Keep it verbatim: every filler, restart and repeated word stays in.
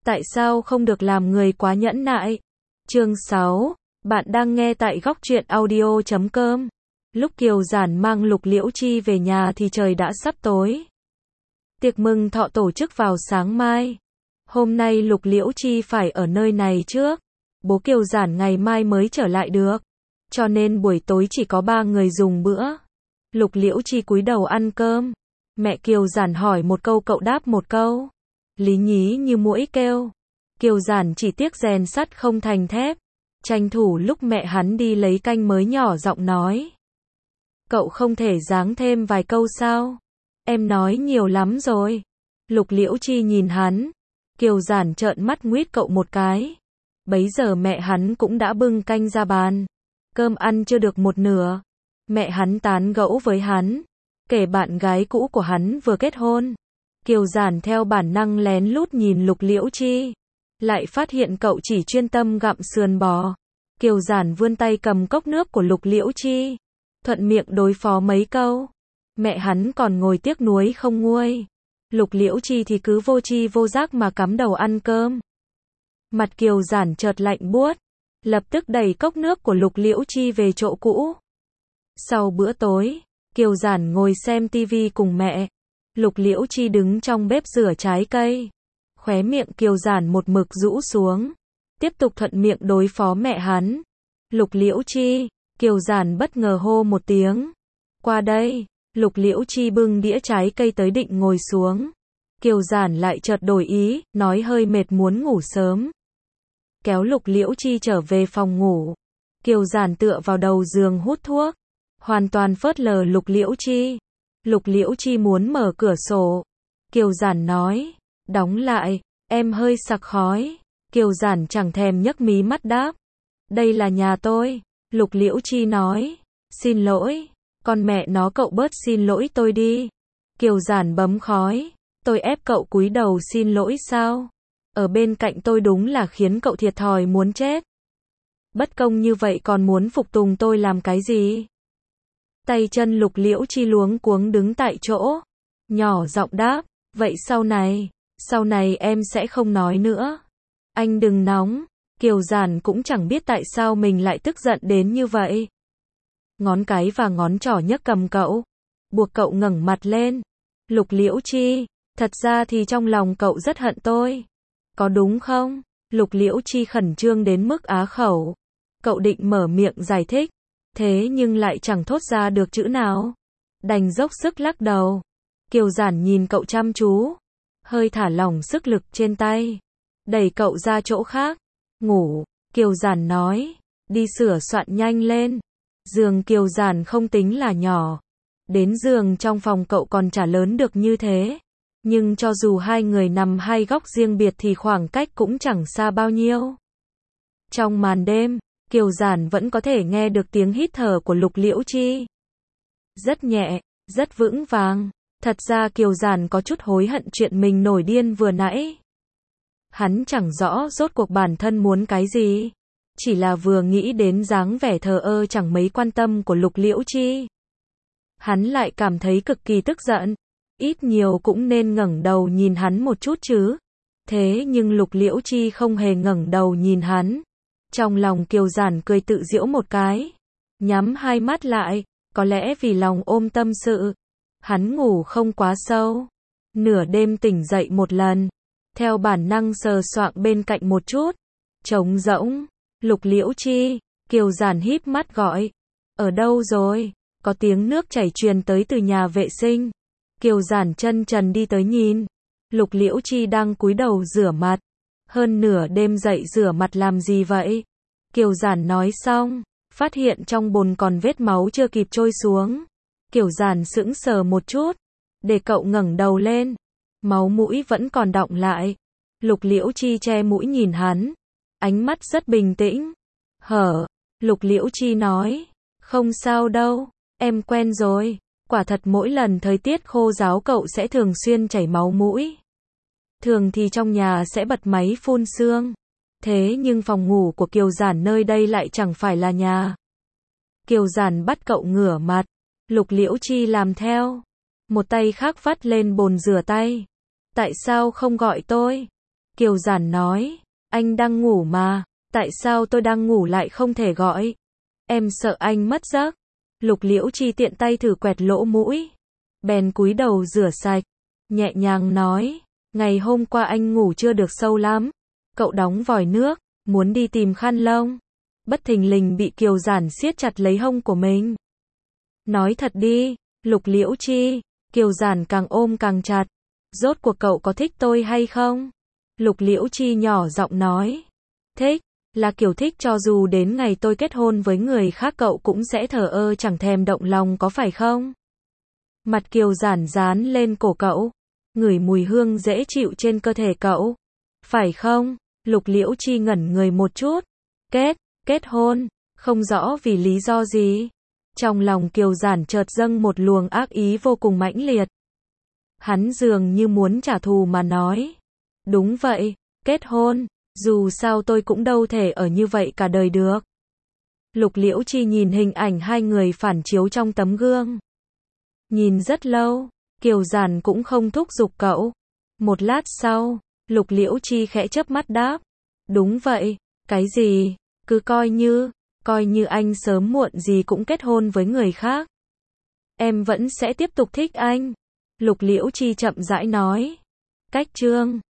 Tại sao không được làm người quá nhẫn nại? Chương sáu, bạn đang nghe tại góc truyện audio chấm com. Lúc Kiều Giản mang Lục Liễu Chi về nhà thì trời đã sắp tối. Tiệc mừng thọ tổ chức vào sáng mai. Hôm nay Lục Liễu Chi phải ở nơi này trước. Bố Kiều Giản ngày mai mới trở lại được. Cho nên buổi tối chỉ có ba người dùng bữa. Lục Liễu Chi cúi đầu ăn cơm. Mẹ Kiều Giản hỏi một câu cậu đáp một câu. Lý nhí như muỗi kêu. Kiều Giản chỉ tiếc rèn sắt không thành thép. Tranh thủ lúc mẹ hắn đi lấy canh mới nhỏ giọng nói. Cậu không thể giáng thêm vài câu sao? Em nói nhiều lắm rồi. Lục Liễu Chi nhìn hắn. Kiều Giản trợn mắt nguýt cậu một cái. Bấy giờ mẹ hắn cũng đã bưng canh ra bàn. Cơm ăn chưa được một nửa. Mẹ hắn tán gẫu với hắn. Kể bạn gái cũ của hắn vừa kết hôn. Kiều Giản theo bản năng lén lút nhìn Lục Liễu Chi. Lại phát hiện cậu chỉ chuyên tâm gặm sườn bò. Kiều Giản vươn tay cầm cốc nước của Lục Liễu Chi. Thuận miệng đối phó mấy câu. Mẹ hắn còn ngồi tiếc nuối không nguôi. Lục Liễu Chi thì cứ vô tri vô giác mà cắm đầu ăn cơm. Mặt Kiều Giản chợt lạnh buốt. Lập tức đẩy cốc nước của Lục Liễu Chi về chỗ cũ. Sau bữa tối, Kiều Giản ngồi xem tivi cùng mẹ. Lục Liễu Chi đứng trong bếp rửa trái cây. Khóe miệng Kiều Giản một mực rũ xuống. Tiếp tục thuận miệng đối phó mẹ hắn. Lục Liễu Chi, Kiều Giản bất ngờ hô một tiếng. Qua đây, Lục Liễu Chi bưng đĩa trái cây tới định ngồi xuống. Kiều Giản lại chợt đổi ý, nói hơi mệt muốn ngủ sớm. Kéo Lục Liễu Chi trở về phòng ngủ. Kiều Giản tựa vào đầu giường hút thuốc. Hoàn toàn phớt lờ Lục Liễu Chi. Lục Liễu Chi muốn mở cửa sổ. Kiều Giản nói, đóng lại, em hơi sặc khói. Kiều Giản chẳng thèm nhấc mí mắt đáp. Đây là nhà tôi. Lục Liễu Chi nói, xin lỗi, con mẹ nó cậu bớt xin lỗi tôi đi. Kiều Giản bấm khói, tôi ép cậu cúi đầu xin lỗi sao? Ở bên cạnh tôi đúng là khiến cậu thiệt thòi muốn chết. Bất công như vậy còn muốn phục tùng tôi làm cái gì? Tay chân Lục Liễu Chi luống cuống đứng tại chỗ. Nhỏ giọng đáp, vậy sau này, sau này em sẽ không nói nữa. Anh đừng nóng. Kiều Giản cũng chẳng biết tại sao mình lại tức giận đến như vậy. Ngón cái và ngón trỏ nhấc cầm cậu. Buộc cậu ngẩng mặt lên. Lục Liễu Chi, thật ra thì trong lòng cậu rất hận tôi. Có đúng không? Lục Liễu Chi khẩn trương đến mức á khẩu. Cậu định mở miệng giải thích. Thế nhưng lại chẳng thốt ra được chữ nào. Đành dốc sức lắc đầu. Kiều Giản nhìn cậu chăm chú. Hơi thả lỏng sức lực trên tay. Đẩy cậu ra chỗ khác. Ngủ, Kiều Giản nói. Đi sửa soạn nhanh lên. Giường Kiều Giản không tính là nhỏ. Đến giường trong phòng cậu còn chả lớn được như thế. Nhưng cho dù hai người nằm hai góc riêng biệt thì khoảng cách cũng chẳng xa bao nhiêu. Trong màn đêm, Kiều Giản vẫn có thể nghe được tiếng hít thở của Lục Liễu Chi. Rất nhẹ, rất vững vàng. Thật ra Kiều Giản có chút hối hận chuyện mình nổi điên vừa nãy. Hắn chẳng rõ rốt cuộc bản thân muốn cái gì. Chỉ là vừa nghĩ đến dáng vẻ thờ ơ chẳng mấy quan tâm của Lục Liễu Chi. Hắn lại cảm thấy cực kỳ tức giận. Ít nhiều cũng nên ngẩng đầu nhìn hắn một chút chứ. Thế nhưng Lục Liễu Chi không hề ngẩng đầu nhìn hắn. Trong lòng Kiều Giản cười tự giễu một cái. Nhắm hai mắt lại. Có lẽ vì lòng ôm tâm sự. Hắn ngủ không quá sâu. Nửa đêm tỉnh dậy một lần. Theo bản năng sờ soạng bên cạnh một chút. Trống rỗng. Lục Liễu Chi. Kiều Giản híp mắt gọi. Ở đâu rồi? Có tiếng nước chảy truyền tới từ nhà vệ sinh. Kiều Giản chân trần đi tới nhìn. Lục Liễu Chi đang cúi đầu rửa mặt. Hơn nửa đêm dậy rửa mặt làm gì vậy? Kiều Giản nói xong. Phát hiện trong bồn còn vết máu chưa kịp trôi xuống. Kiều Giản sững sờ một chút. Để cậu ngẩng đầu lên. Máu mũi vẫn còn đọng lại. Lục Liễu Chi che mũi nhìn hắn. Ánh mắt rất bình tĩnh. Hở. Lục Liễu Chi nói. Không sao đâu. Em quen rồi. Quả thật mỗi lần thời tiết khô ráo cậu sẽ thường xuyên chảy máu mũi. Thường thì trong nhà sẽ bật máy phun sương. Thế nhưng phòng ngủ của Kiều Giản nơi đây lại chẳng phải là nhà. Kiều Giản bắt cậu ngửa mặt. Lục Liễu Chi làm theo. Một tay khác vắt lên bồn rửa tay. Tại sao không gọi tôi? Kiều Giản nói, anh đang ngủ mà, tại sao tôi đang ngủ lại không thể gọi? Em sợ anh mất giấc. Lục Liễu Chi tiện tay thử quẹt lỗ mũi, bèn cúi đầu rửa sạch, nhẹ nhàng nói, ngày hôm qua anh ngủ chưa được sâu lắm. Cậu đóng vòi nước, muốn đi tìm khăn lông. Bất thình lình bị Kiều Giản siết chặt lấy hông của mình. Nói thật đi, Lục Liễu Chi. Kiều Giản càng ôm càng chặt. Rốt cuộc cậu có thích tôi hay không? Lục Liễu Chi nhỏ giọng nói. Thích, là kiểu thích cho dù đến ngày tôi kết hôn với người khác cậu cũng sẽ thờ ơ chẳng thèm động lòng có phải không? Mặt Kiều Giản dán lên cổ cậu, ngửi mùi hương dễ chịu trên cơ thể cậu. Phải không? Lục Liễu Chi ngẩn người một chút. Kết, kết hôn, không rõ vì lý do gì. Trong lòng Kiều Giản chợt dâng một luồng ác ý vô cùng mãnh liệt. Hắn dường như muốn trả thù mà nói. Đúng vậy, kết hôn, dù sao tôi cũng đâu thể ở như vậy cả đời được. Lục Liễu Chi nhìn hình ảnh hai người phản chiếu trong tấm gương. Nhìn rất lâu, Kiều Giản cũng không thúc giục cậu. Một lát sau, Lục Liễu Chi khẽ chớp mắt đáp. Đúng vậy, cái gì, cứ coi như, coi như anh sớm muộn gì cũng kết hôn với người khác. Em vẫn sẽ tiếp tục thích anh. Lục Liễu Chi chậm rãi nói. Cách chương